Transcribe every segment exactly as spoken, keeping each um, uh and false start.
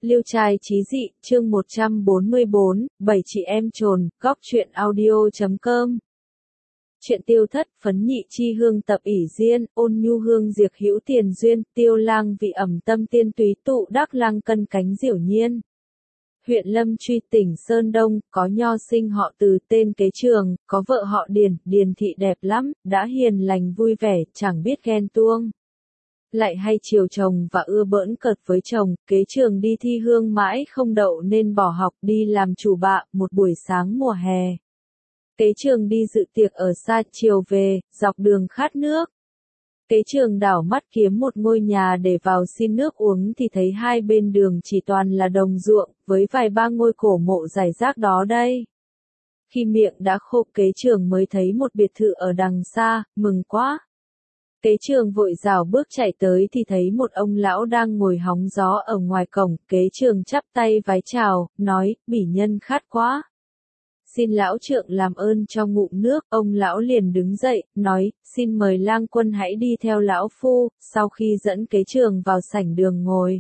Liêu trai chí dị, chương một trăm bốn mươi bốn, bảy chị em trồn, góc truyện audio chấm com. Chuyện tiêu thất, phấn nhị chi hương tập ỷ diên, ôn nhu hương diệt hữu tiền duyên, tiêu lang vị ẩm tâm tiên túy tụ đắc lang cân cánh diểu nhiên. Huyện Lâm Truy tỉnh Sơn Đông, có nho sinh họ Từ tên Kế Trường, có vợ họ Điền, Điền thị đẹp lắm, đã hiền lành vui vẻ, chẳng biết ghen tuông. Lại hay chiều chồng và ưa bỡn cợt với chồng, Kế Trường đi thi hương mãi không đậu nên bỏ học đi làm chủ bạ, một buổi sáng mùa hè. Kế Trường đi dự tiệc ở xa chiều về, dọc đường khát nước. Kế Trường đảo mắt kiếm một ngôi nhà để vào xin nước uống thì thấy hai bên đường chỉ toàn là đồng ruộng, với vài ba ngôi cổ mộ rải rác đó đây. Khi miệng đã khô Kế Trường mới thấy một biệt thự ở đằng xa, mừng quá. Kế Trường vội rảo bước chạy tới thì thấy một ông lão đang ngồi hóng gió ở ngoài cổng, Kế Trường chắp tay vái chào, nói, bỉ nhân khát quá. Xin lão trượng làm ơn cho ngụm nước, ông lão liền đứng dậy, nói, xin mời lang quân hãy đi theo lão phu, sau khi dẫn Kế Trường vào sảnh đường ngồi.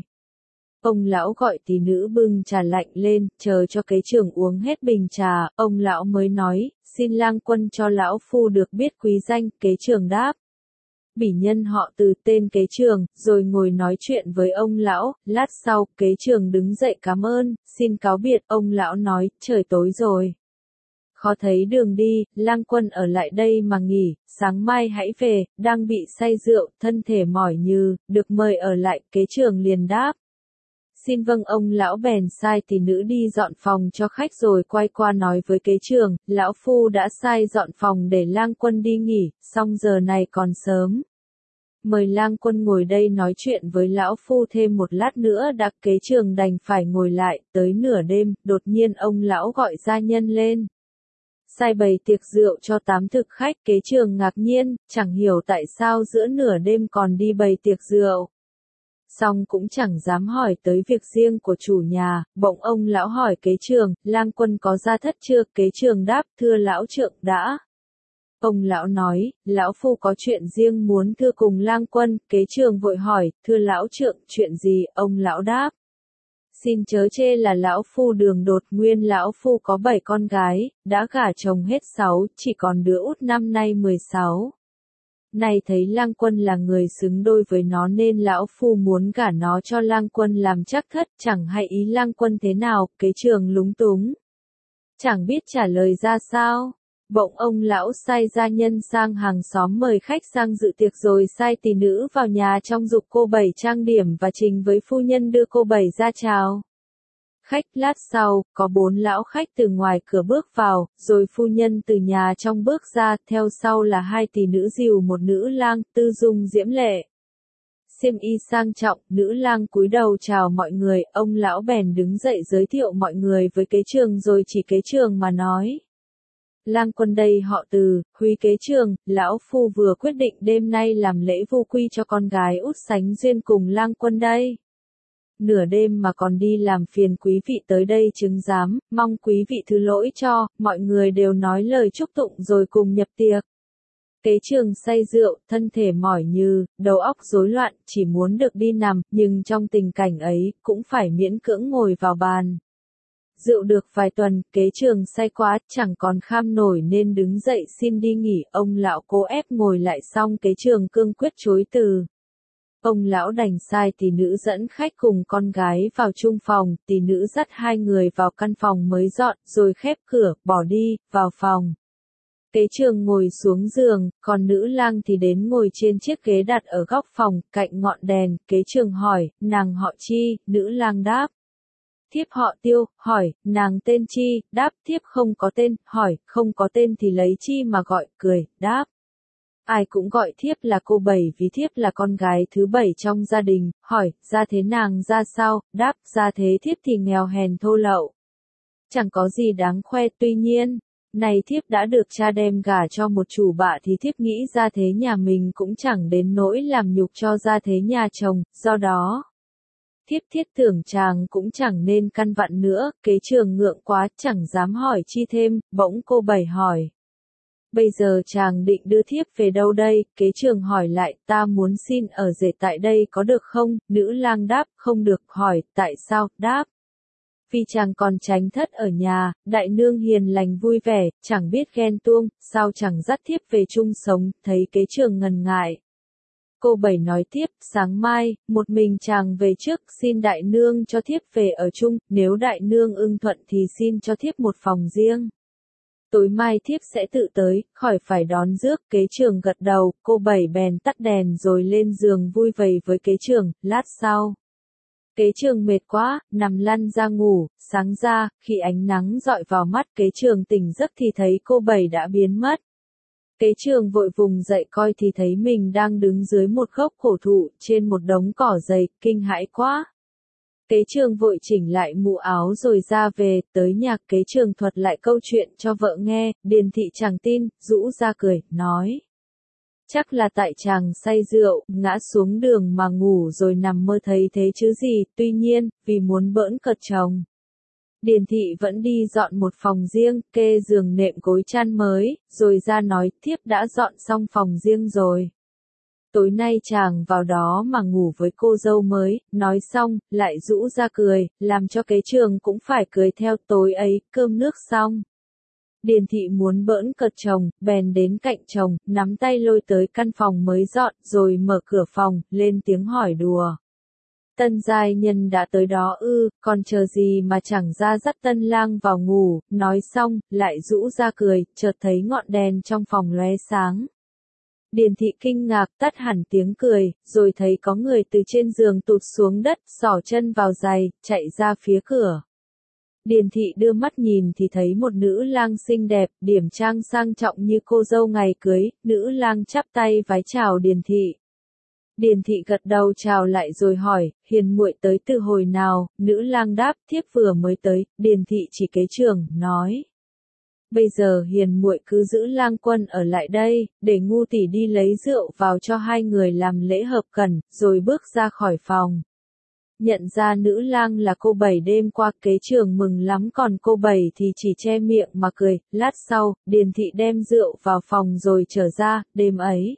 Ông lão gọi tỷ nữ bưng trà lạnh lên, chờ cho Kế Trường uống hết bình trà, ông lão mới nói, xin lang quân cho lão phu được biết quý danh, Kế Trường đáp. Bỉ nhân họ Từ tên Kế Trường, rồi ngồi nói chuyện với ông lão, lát sau, Kế Trường đứng dậy cảm ơn, xin cáo biệt, ông lão nói, trời tối rồi. Khó thấy đường đi, lang quân ở lại đây mà nghỉ, sáng mai hãy về, đang bị say rượu, thân thể mỏi nhừ, được mời ở lại, Kế Trường liền đáp. Xin vâng ông lão bèn sai tỷ nữ đi dọn phòng cho khách rồi quay qua nói với Kế Trường, lão phu đã sai dọn phòng để lang quân đi nghỉ, xong giờ này còn sớm. Mời lang quân ngồi đây nói chuyện với lão phu thêm một lát nữa đã. Kế Trường đành phải ngồi lại, tới nửa đêm, đột nhiên ông lão gọi gia nhân lên. Sai bày tiệc rượu cho tám thực khách, Kế Trường ngạc nhiên, chẳng hiểu tại sao giữa nửa đêm còn đi bày tiệc rượu. Xong cũng chẳng dám hỏi tới việc riêng của chủ nhà, bỗng ông lão hỏi Kế Trường, lang quân có gia thất chưa? Kế Trường đáp, thưa lão trượng đã. Ông lão nói, lão phu có chuyện riêng muốn thưa cùng lang quân, Kế Trường vội hỏi, thưa lão trượng, chuyện gì? Ông lão đáp. Xin chớ chê là lão phu đường đột, nguyên lão phu có bảy con gái, đã gả chồng hết sáu, chỉ còn đứa út năm nay mười sáu. Này thấy lang quân là người xứng đôi với nó nên lão phu muốn gả nó cho lang quân làm chắc thất, chẳng hay ý lang quân thế nào, Kế Trường lúng túng. Chẳng biết trả lời ra sao. Bỗng ông lão sai gia nhân sang hàng xóm mời khách sang dự tiệc rồi sai tỷ nữ vào nhà trong giục cô bảy trang điểm và trình với phu nhân đưa cô bảy ra chào. Khách lát sau, có bốn lão khách từ ngoài cửa bước vào, rồi phu nhân từ nhà trong bước ra, theo sau là hai tỷ nữ dìu một nữ lang, tư dung diễm lệ. Xiêm y sang trọng, nữ lang cúi đầu chào mọi người, ông lão bèn đứng dậy giới thiệu mọi người với Kế Trường rồi chỉ Kế Trường mà nói. Lang quân đây họ Từ, Huy Kế Trường, lão phu vừa quyết định đêm nay làm lễ vu quy cho con gái út sánh duyên cùng lang quân đây. Nửa đêm mà còn đi làm phiền quý vị tới đây chứng giám, mong quý vị thứ lỗi cho, mọi người đều nói lời chúc tụng rồi cùng nhập tiệc. Kế Trường say rượu, thân thể mỏi nhừ, đầu óc rối loạn, chỉ muốn được đi nằm, nhưng trong tình cảnh ấy, cũng phải miễn cưỡng ngồi vào bàn. Rượu được vài tuần, Kế Trường say quá, chẳng còn kham nổi nên đứng dậy xin đi nghỉ, ông lão cố ép ngồi lại xong Kế Trường cương quyết chối từ. Ông lão đành sai tỷ nữ dẫn khách cùng con gái vào chung phòng, tỷ nữ dắt hai người vào căn phòng mới dọn, rồi khép cửa, bỏ đi, vào phòng. Kế Trường ngồi xuống giường, còn nữ lang thì đến ngồi trên chiếc ghế đặt ở góc phòng, cạnh ngọn đèn, Kế Trường hỏi, nàng họ chi, nữ lang đáp. Thiếp họ Tiêu, hỏi, nàng tên chi, đáp, thiếp không có tên, hỏi, không có tên thì lấy chi mà gọi, cười, đáp. Ai cũng gọi thiếp là cô bảy vì thiếp là con gái thứ bảy trong gia đình, hỏi, gia thế nàng ra sao, đáp, gia thế thiếp thì nghèo hèn thô lậu. Chẳng có gì đáng khoe, tuy nhiên, này thiếp đã được cha đem gả cho một chủ bạ thì thiếp nghĩ gia thế nhà mình cũng chẳng đến nỗi làm nhục cho gia thế nhà chồng, do đó. Thiếp thiết tưởng chàng cũng chẳng nên căn vặn nữa, Kế Trường ngượng quá, chẳng dám hỏi chi thêm, bỗng cô bảy hỏi. Bây giờ chàng định đưa thiếp về đâu đây? Kế trường hỏi lại, ta muốn xin ở rể tại đây có được không? Nữ lang đáp, không được. Hỏi, tại sao? Đáp, vì chàng còn tránh thất ở nhà, đại nương hiền lành vui vẻ, chẳng biết ghen tuông, sao chẳng dắt thiếp về chung sống? Thấy kế trường ngần ngại, cô bảy nói tiếp, sáng mai, một mình chàng về trước, xin đại nương cho thiếp về ở chung, nếu đại nương ưng thuận thì xin cho thiếp một phòng riêng. Tối mai thiếp sẽ tự tới, khỏi phải đón rước. Kế trường gật đầu, cô bảy bèn tắt đèn rồi lên giường vui vầy với kế trường. Lát sau, kế trường mệt quá, nằm lăn ra ngủ. Sáng ra, khi ánh nắng dọi vào mắt kế trường tỉnh giấc thì thấy cô bảy đã biến mất. Kế trường vội vùng dậy coi thì thấy mình đang đứng dưới một gốc cổ thụ, trên một đống cỏ dày, kinh hãi quá. Kế trường vội chỉnh lại mũ áo rồi ra về, tới nhà kế trường thuật lại câu chuyện cho vợ nghe, Điền thị chẳng tin, rũ ra cười, nói. Chắc là tại chàng say rượu, ngã xuống đường mà ngủ rồi nằm mơ thấy thế chứ gì, tuy nhiên, vì muốn bỡn cợt chồng. Điền thị vẫn đi dọn một phòng riêng, kê giường nệm gối chăn mới, rồi ra nói, thiếp đã dọn xong phòng riêng rồi. Tối nay chàng vào đó mà ngủ với cô dâu mới, nói xong, lại rũ ra cười, làm cho kế trường cũng phải cười theo. Tối ấy, cơm nước xong. Điền thị muốn bỡn cợt chồng, bèn đến cạnh chồng, nắm tay lôi tới căn phòng mới dọn, rồi mở cửa phòng, lên tiếng hỏi đùa. Tân giai nhân đã tới đó ư, còn chờ gì mà chẳng ra dắt tân lang vào ngủ, nói xong, lại rũ ra cười, chợt thấy ngọn đèn trong phòng lóe sáng. Điền thị kinh ngạc tắt hẳn tiếng cười, rồi thấy có người từ trên giường tụt xuống đất, xỏ chân vào giày, chạy ra phía cửa. Điền thị đưa mắt nhìn thì thấy một nữ lang xinh đẹp, điểm trang sang trọng như cô dâu ngày cưới, nữ lang chắp tay vái chào Điền thị. Điền thị gật đầu chào lại rồi hỏi, hiền muội tới từ hồi nào? Nữ lang đáp, thiếp vừa mới tới. Điền thị chỉ kế trường, nói. Bây giờ hiền muội cứ giữ lang quân ở lại đây, để ngu tỷ đi lấy rượu vào cho hai người làm lễ hợp cẩn, rồi bước ra khỏi phòng. Nhận ra nữ lang là cô bảy đêm qua, kế trường mừng lắm, còn cô bảy thì chỉ che miệng mà cười. Lát sau, Điền thị đem rượu vào phòng rồi trở ra. Đêm ấy,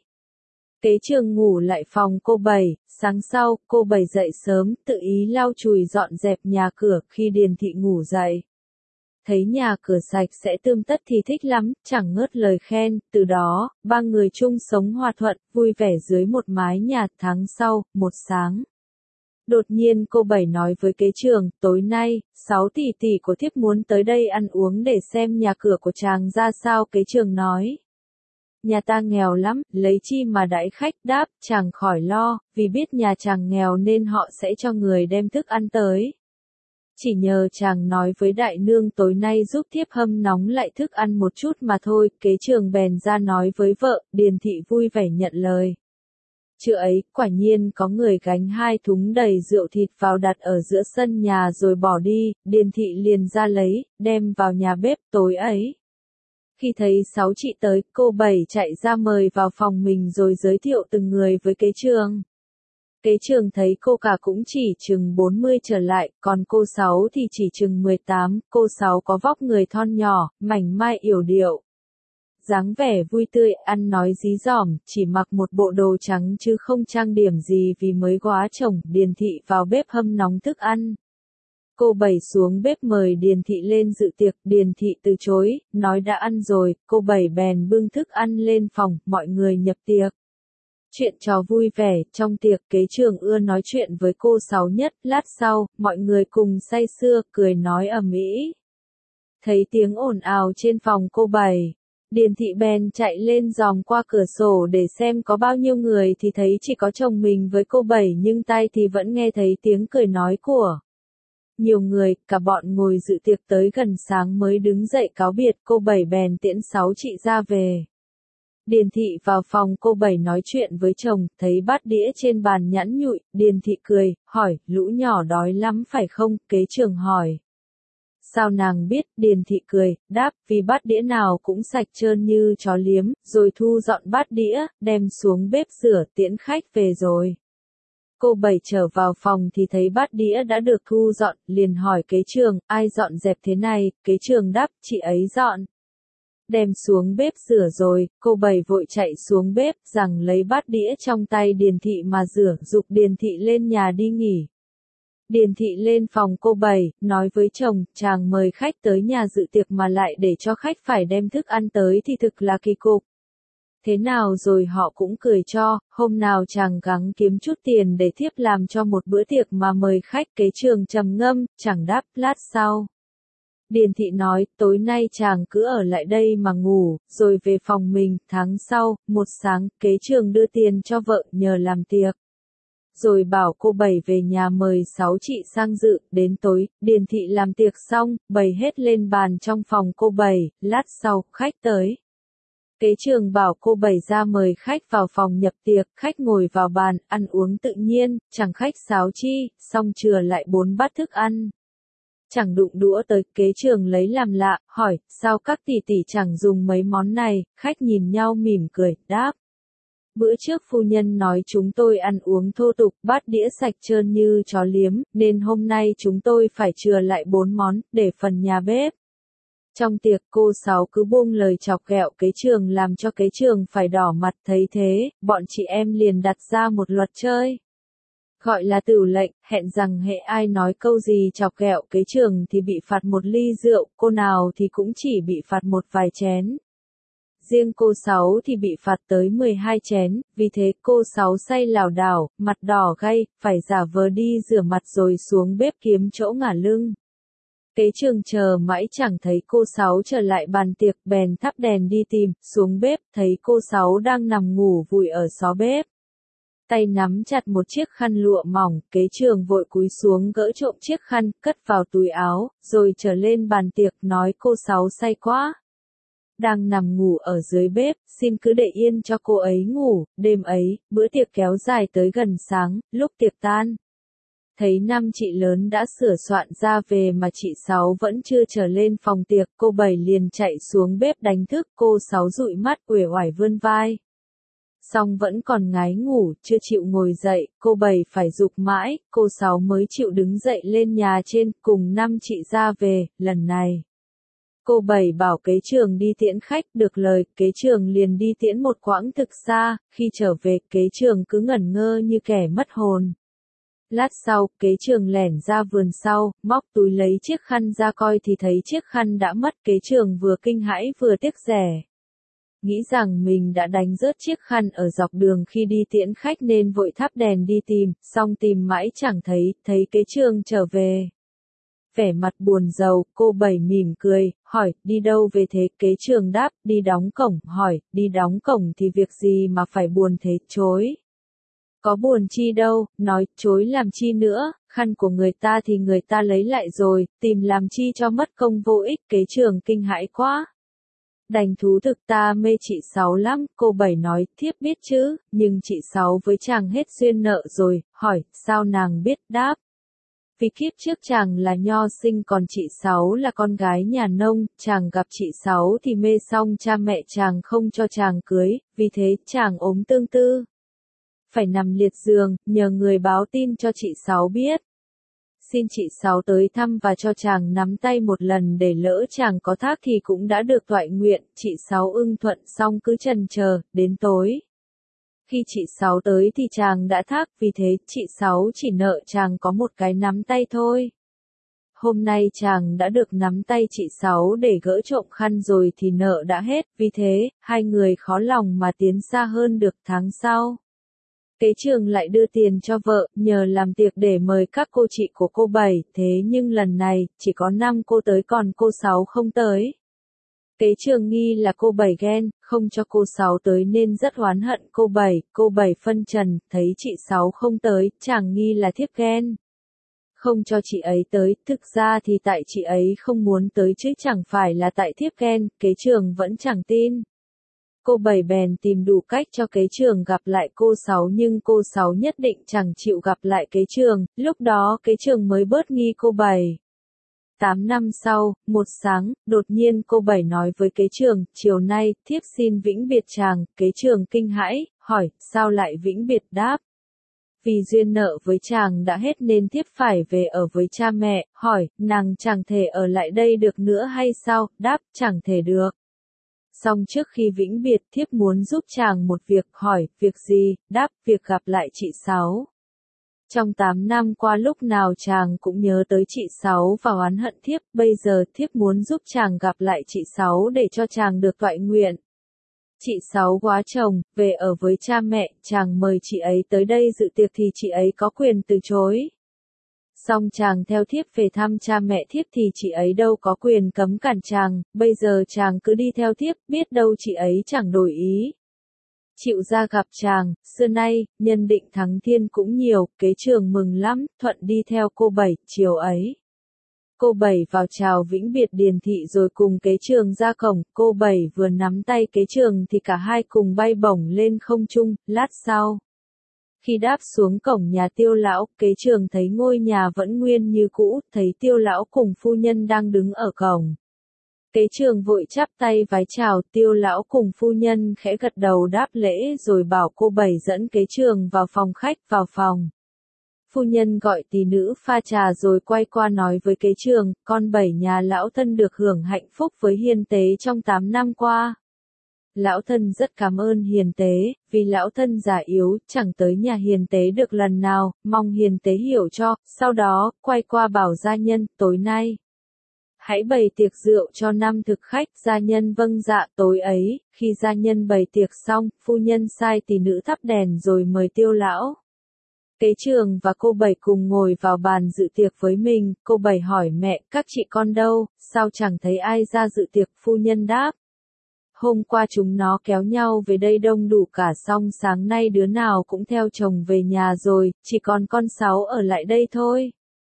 kế trường ngủ lại phòng cô bảy. Sáng sau, cô bảy dậy sớm, tự ý lau chùi dọn dẹp nhà cửa. Khi Điền thị ngủ dậy, thấy nhà cửa sạch sẽ tươm tất thì thích lắm, chẳng ngớt lời khen. Từ đó, ba người chung sống hòa thuận, vui vẻ dưới một mái nhà. Tháng sau, một sáng, đột nhiên cô bảy nói với kế trường, tối nay, sáu tỷ tỷ của thiếp muốn tới đây ăn uống để xem nhà cửa của chàng ra sao. Kế trường nói, nhà ta nghèo lắm, lấy chi mà đãi khách. Đáp, chàng khỏi lo, vì biết nhà chàng nghèo nên họ sẽ cho người đem thức ăn tới. Chỉ nhờ chàng nói với đại nương tối nay giúp thiếp hâm nóng lại thức ăn một chút mà thôi. Kế trường bèn ra nói với vợ, Điền thị vui vẻ nhận lời. Trưa ấy, quả nhiên có người gánh hai thúng đầy rượu thịt vào đặt ở giữa sân nhà rồi bỏ đi. Điền thị liền ra lấy, đem vào nhà bếp. Tối ấy, khi thấy sáu chị tới, cô bảy chạy ra mời vào phòng mình rồi giới thiệu từng người với kế trường. Kế trường thấy cô cả cũng chỉ chừng bốn mươi trở lại, còn cô sáu thì chỉ chừng mười tám. Cô sáu có vóc người thon nhỏ, mảnh mai yểu điệu, dáng vẻ vui tươi, ăn nói dí dỏm, chỉ mặc một bộ đồ trắng chứ không trang điểm gì vì mới góa chồng. Điền thị vào bếp hâm nóng thức ăn. Cô bảy xuống bếp mời Điền thị lên dự tiệc. Điền thị từ chối, nói đã ăn rồi. Cô bảy bèn bưng thức ăn lên phòng, mọi người nhập tiệc. Chuyện trò vui vẻ, trong tiệc kế trường ưa nói chuyện với cô sáu nhất. Lát sau, mọi người cùng say sưa, cười nói ầm ĩ. Thấy tiếng ồn ào trên phòng cô bảy, Điền thị bèn chạy lên dòm qua cửa sổ để xem có bao nhiêu người thì thấy chỉ có chồng mình với cô bảy, nhưng tai thì vẫn nghe thấy tiếng cười nói của nhiều người. Cả bọn ngồi dự tiệc tới gần sáng mới đứng dậy cáo biệt. Cô bảy bèn tiễn sáu chị ra về. Điền thị vào phòng cô bảy nói chuyện với chồng, thấy bát đĩa trên bàn nhẵn nhụi. Điền thị cười, hỏi, lũ nhỏ đói lắm phải không? Kế trường hỏi, sao nàng biết? Điền thị cười, đáp, vì bát đĩa nào cũng sạch trơn như chó liếm, rồi thu dọn bát đĩa, đem xuống bếp rửa, tiễn khách về rồi. Cô bảy trở vào phòng thì thấy bát đĩa đã được thu dọn, liền hỏi kế trường, ai dọn dẹp thế này? Kế trường đáp, chị ấy dọn. Đem xuống bếp rửa rồi, cô Bảy vội chạy xuống bếp, rằng lấy bát đĩa trong tay Điền Thị mà rửa, giục Điền Thị lên nhà đi nghỉ. Điền Thị lên phòng cô Bảy, nói với chồng, chàng mời khách tới nhà dự tiệc mà lại để cho khách phải đem thức ăn tới thì thực là kỳ cục. Thế nào rồi họ cũng cười cho, hôm nào chàng gắng kiếm chút tiền để thiếp làm cho một bữa tiệc mà mời khách. Kế Trường trầm ngâm, chẳng đáp. Lát sau, Điền Thị nói, tối nay chàng cứ ở lại đây mà ngủ, rồi về phòng mình. Tháng sau, một sáng, Kế Trường đưa tiền cho vợ nhờ làm tiệc, rồi bảo cô Bảy về nhà mời sáu chị sang dự. Đến tối, Điền Thị làm tiệc xong, bày hết lên bàn trong phòng cô Bảy. Lát sau, khách tới. Kế Trường bảo cô Bảy ra mời khách vào phòng nhập tiệc, khách ngồi vào bàn, ăn uống tự nhiên, chẳng khách sáo chi, xong chừa lại bốn bát thức ăn. Chẳng đụng đũa tới. Kế Trường lấy làm lạ, hỏi, sao các tỷ tỷ chẳng dùng mấy món này. Khách nhìn nhau mỉm cười, đáp. Bữa trước phu nhân nói chúng tôi ăn uống thô tục, bát đĩa sạch trơn như chó liếm, nên hôm nay chúng tôi phải chừa lại bốn món, để phần nhà bếp. Trong tiệc cô Sáu cứ buông lời chọc ghẹo Kế Trường làm cho Kế Trường phải đỏ mặt. Thấy thế, bọn chị em liền đặt ra một luật chơi. Gọi là tửu lệnh, hẹn rằng hệ ai nói câu gì chọc ghẹo Kế Trường thì bị phạt một ly rượu, cô nào thì cũng chỉ bị phạt một vài chén. Riêng cô Sáu thì bị phạt tới mười hai chén, vì thế cô Sáu say lảo đảo, mặt đỏ gay, phải giả vờ đi rửa mặt rồi xuống bếp kiếm chỗ ngả lưng. Kế Trường chờ mãi chẳng thấy cô Sáu trở lại bàn tiệc, bèn thắp đèn đi tìm, xuống bếp, thấy cô Sáu đang nằm ngủ vùi ở xó bếp. Tay nắm chặt một chiếc khăn lụa mỏng, Kế Trường vội cúi xuống gỡ trộm chiếc khăn, cất vào túi áo, rồi trở lên bàn tiệc, nói cô Sáu say quá. Đang nằm ngủ ở dưới bếp, xin cứ để yên cho cô ấy ngủ. Đêm ấy, bữa tiệc kéo dài tới gần sáng. Lúc tiệc tan, thấy năm chị lớn đã sửa soạn ra về mà chị Sáu vẫn chưa trở lên phòng tiệc. Cô Bảy liền chạy xuống bếp đánh thức. Cô Sáu dụi mắt uể oải vươn vai, song vẫn còn ngái ngủ, chưa chịu ngồi dậy. Cô Bảy phải giục mãi, cô Sáu mới chịu đứng dậy lên nhà trên, cùng năm chị ra về. Lần này, cô Bảy bảo Kế Trường đi tiễn khách, được lời, Kế Trường liền đi tiễn một quãng thực xa. Khi trở về, Kế Trường cứ ngẩn ngơ như kẻ mất hồn. Lát sau, Kế Trường lẻn ra vườn sau, móc túi lấy chiếc khăn ra coi thì thấy chiếc khăn đã mất. Kế Trường vừa kinh hãi vừa tiếc rẻ, nghĩ rằng mình đã đánh rớt chiếc khăn ở dọc đường khi đi tiễn khách nên vội thắp đèn đi tìm, xong tìm mãi chẳng thấy. Thấy Kế Trường trở về, vẻ mặt buồn rầu, cô Bảy mỉm cười, hỏi, đi đâu về thế? Kế Trường đáp, đi đóng cổng. Hỏi, đi đóng cổng thì việc gì mà phải buồn thế? Chối, có buồn chi đâu. Nói, chối làm chi nữa, khăn của người ta thì người ta lấy lại rồi, tìm làm chi cho mất công vô ích. Kế Trường kinh hãi quá, đành thú thực, ta mê chị Sáu lắm. Cô Bảy nói, thiếp biết chứ, nhưng chị Sáu với chàng hết duyên nợ rồi. Hỏi, sao nàng biết? Đáp, vì kiếp trước chàng là nho sinh còn chị Sáu là con gái nhà nông. Chàng gặp chị Sáu thì mê xong cha mẹ chàng không cho chàng cưới, vì thế chàng ốm tương tư, phải nằm liệt giường, nhờ người báo tin cho chị Sáu biết. Xin chị Sáu tới thăm và cho chàng nắm tay một lần, để lỡ chàng có thác thì cũng đã được toại nguyện. Chị Sáu ưng thuận, xong cứ chần chờ. Đến tối, khi chị Sáu tới thì chàng đã thác, vì thế chị Sáu chỉ nợ chàng có một cái nắm tay thôi. Hôm nay chàng đã được nắm tay chị Sáu để gỡ trộm khăn rồi thì nợ đã hết, vì thế, hai người khó lòng mà tiến xa hơn được. Tháng sau, Kế Trường lại đưa tiền cho vợ, nhờ làm tiệc để mời các cô chị của cô Bảy, thế nhưng lần này, chỉ có năm cô tới còn cô Sáu không tới. Kế Trường nghi là cô Bảy ghen, không cho cô Sáu tới nên rất oán hận cô Bảy. Cô Bảy phân trần, thấy chị Sáu không tới, chàng nghi là thiếp ghen, không cho chị ấy tới. Thực ra thì tại chị ấy không muốn tới chứ chẳng phải là tại thiếp ghen. Kế Trường vẫn chẳng tin. Cô Bảy bèn tìm đủ cách cho Kế Trường gặp lại cô Sáu, nhưng cô Sáu nhất định chẳng chịu gặp lại Kế Trường. Lúc đó Kế Trường mới bớt nghi cô Bảy. Tám năm sau, một sáng, đột nhiên cô Bảy nói với Kế Trường, chiều nay, thiếp xin vĩnh biệt chàng. Kế Trường kinh hãi, hỏi, sao lại vĩnh biệt? Đáp, vì duyên nợ với chàng đã hết nên thiếp phải về ở với cha mẹ. Hỏi, nàng chẳng thể ở lại đây được nữa hay sao? Đáp, chẳng thể được. Xong trước khi vĩnh biệt thiếp muốn giúp chàng một việc, hỏi, việc gì, đáp, việc gặp lại chị Sáu. Trong tám năm qua lúc nào chàng cũng nhớ tới chị Sáu và oán hận thiếp, bây giờ thiếp muốn giúp chàng gặp lại chị Sáu để cho chàng được toại nguyện. Chị Sáu quá chồng, về ở với cha mẹ, chàng mời chị ấy tới đây dự tiệc thì chị ấy có quyền từ chối. Xong chàng theo thiếp về thăm cha mẹ thiếp thì chị ấy đâu có quyền cấm cản chàng, bây giờ chàng cứ đi theo thiếp, biết đâu chị ấy chẳng đổi ý. Chịu ra gặp chàng, xưa nay, nhân định thắng thiên cũng nhiều, kế trường mừng lắm, thuận đi theo cô Bảy, chiều ấy. Cô Bảy vào chào vĩnh biệt điền thị rồi cùng kế trường ra cổng, cô Bảy vừa nắm tay kế trường thì cả hai cùng bay bổng lên không trung, lát sau. Khi đáp xuống cổng nhà Tiêu lão, kế trường thấy ngôi nhà vẫn nguyên như cũ, thấy Tiêu lão cùng phu nhân đang đứng ở cổng. Kế trường vội chắp tay vái chào, Tiêu lão cùng phu nhân khẽ gật đầu đáp lễ rồi bảo cô Bảy dẫn kế trường vào phòng khách, vào phòng. Phu nhân gọi tỷ nữ pha trà rồi quay qua nói với kế trường, con Bảy nhà lão thân được hưởng hạnh phúc với hiền tế trong tám năm qua. Lão thân rất cảm ơn hiền tế, vì lão thân già yếu, chẳng tới nhà hiền tế được lần nào, mong hiền tế hiểu cho, sau đó, quay qua bảo gia nhân, tối nay. Hãy bày tiệc rượu cho năm thực khách, gia nhân vâng dạ. Tối ấy, khi gia nhân bày tiệc xong, phu nhân sai tỷ nữ thắp đèn rồi mời Tiêu lão. Kế trường và cô Bảy cùng ngồi vào bàn dự tiệc với mình, cô Bảy hỏi mẹ, các chị con đâu, sao chẳng thấy ai ra dự tiệc, phu nhân đáp. Hôm qua chúng nó kéo nhau về đây đông đủ cả, xong sáng nay đứa nào cũng theo chồng về nhà rồi, chỉ còn con Sáu ở lại đây thôi.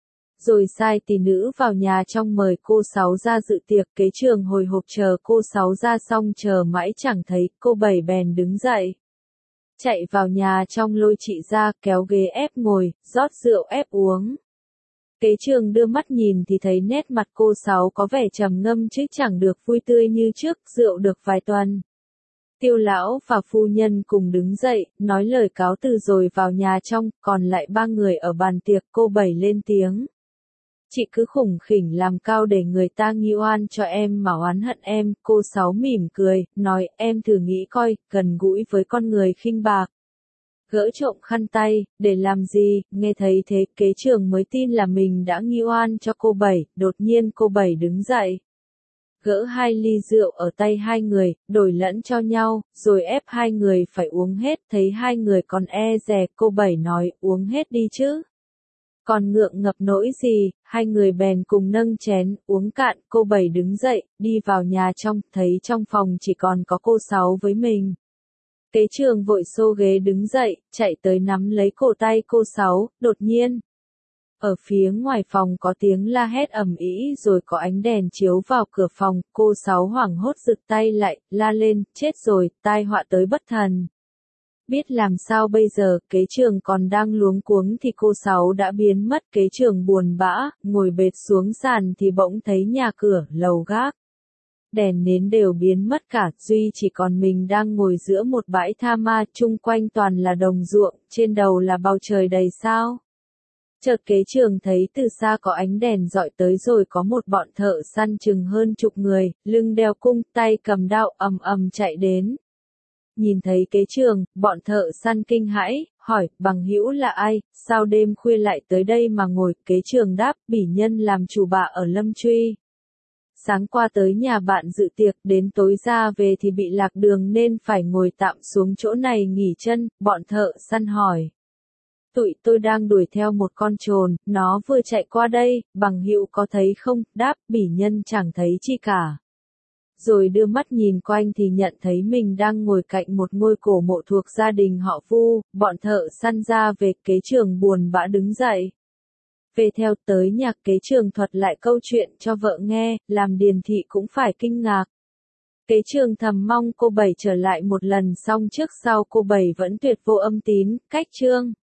Rồi sai tỷ nữ vào nhà trong mời cô Sáu ra dự tiệc, kế trường hồi hộp chờ cô Sáu ra xong chờ mãi chẳng thấy, cô Bảy bèn đứng dậy. Chạy vào nhà trong lôi chị ra, kéo ghế ép ngồi, rót rượu ép uống. Kế trường đưa mắt nhìn thì thấy nét mặt cô Sáu có vẻ trầm ngâm chứ chẳng được vui tươi như trước, rượu được vài tuần. Tiêu lão và phu nhân cùng đứng dậy, nói lời cáo từ rồi vào nhà trong, còn lại ba người ở bàn tiệc, cô Bảy lên tiếng. Chị cứ khủng khỉnh làm cao để người ta nghi oan cho em mà oán hận em, cô Sáu mỉm cười, nói em thử nghĩ coi, gần gũi với con người khinh bạc. Gỡ trộm khăn tay, để làm gì, nghe thấy thế, kế trường mới tin là mình đã nghi oan cho cô Bảy, đột nhiên cô Bảy đứng dậy. Gỡ hai ly rượu ở tay hai người, đổi lẫn cho nhau, rồi ép hai người phải uống hết, thấy hai người còn e dè, cô Bảy nói, uống hết đi chứ. Còn ngượng ngập nỗi gì, hai người bèn cùng nâng chén, uống cạn, cô Bảy đứng dậy, đi vào nhà trong, thấy trong phòng chỉ còn có cô Sáu với mình. Kế trường vội xô ghế đứng dậy, chạy tới nắm lấy cổ tay cô Sáu, đột nhiên. Ở phía ngoài phòng có tiếng la hét ầm ĩ rồi có ánh đèn chiếu vào cửa phòng, cô Sáu hoảng hốt giựt tay lại, la lên, chết rồi, tai họa tới bất thần. Biết làm sao bây giờ, kế trường còn đang luống cuống thì cô Sáu đã biến mất, kế trường buồn bã, ngồi bệt xuống sàn thì bỗng thấy nhà cửa, lầu gác. Đèn nến đều biến mất cả, duy chỉ còn mình đang ngồi giữa một bãi tha ma, chung quanh toàn là đồng ruộng, trên đầu là bầu trời đầy sao. Chợt kế trường thấy từ xa có ánh đèn dọi tới rồi có một bọn thợ săn chừng hơn chục người, lưng đeo cung, tay cầm đao, ầm ầm chạy đến. Nhìn thấy kế trường, bọn thợ săn kinh hãi, hỏi, bằng hữu là ai, sao đêm khuya lại tới đây mà ngồi, kế trường đáp, bỉ nhân làm chủ bạ ở Lâm Truy. Sáng qua tới nhà bạn dự tiệc, đến tối ra về thì bị lạc đường nên phải ngồi tạm xuống chỗ này nghỉ chân, bọn thợ săn hỏi. Tụi tôi đang đuổi theo một con trồn, nó vừa chạy qua đây, bằng hữu có thấy không, đáp, bỉ nhân chẳng thấy chi cả. Rồi đưa mắt nhìn quanh thì nhận thấy mình đang ngồi cạnh một ngôi cổ mộ thuộc gia đình họ Vu, bọn thợ săn ra về, kế trường buồn bã đứng dậy. Về theo tới nhà, kế trường thuật lại câu chuyện cho vợ nghe, làm điền thị cũng phải kinh ngạc. Kế trường thầm mong cô Bảy trở lại một lần, xong trước sau cô Bảy vẫn tuyệt vô âm tín, cách chương.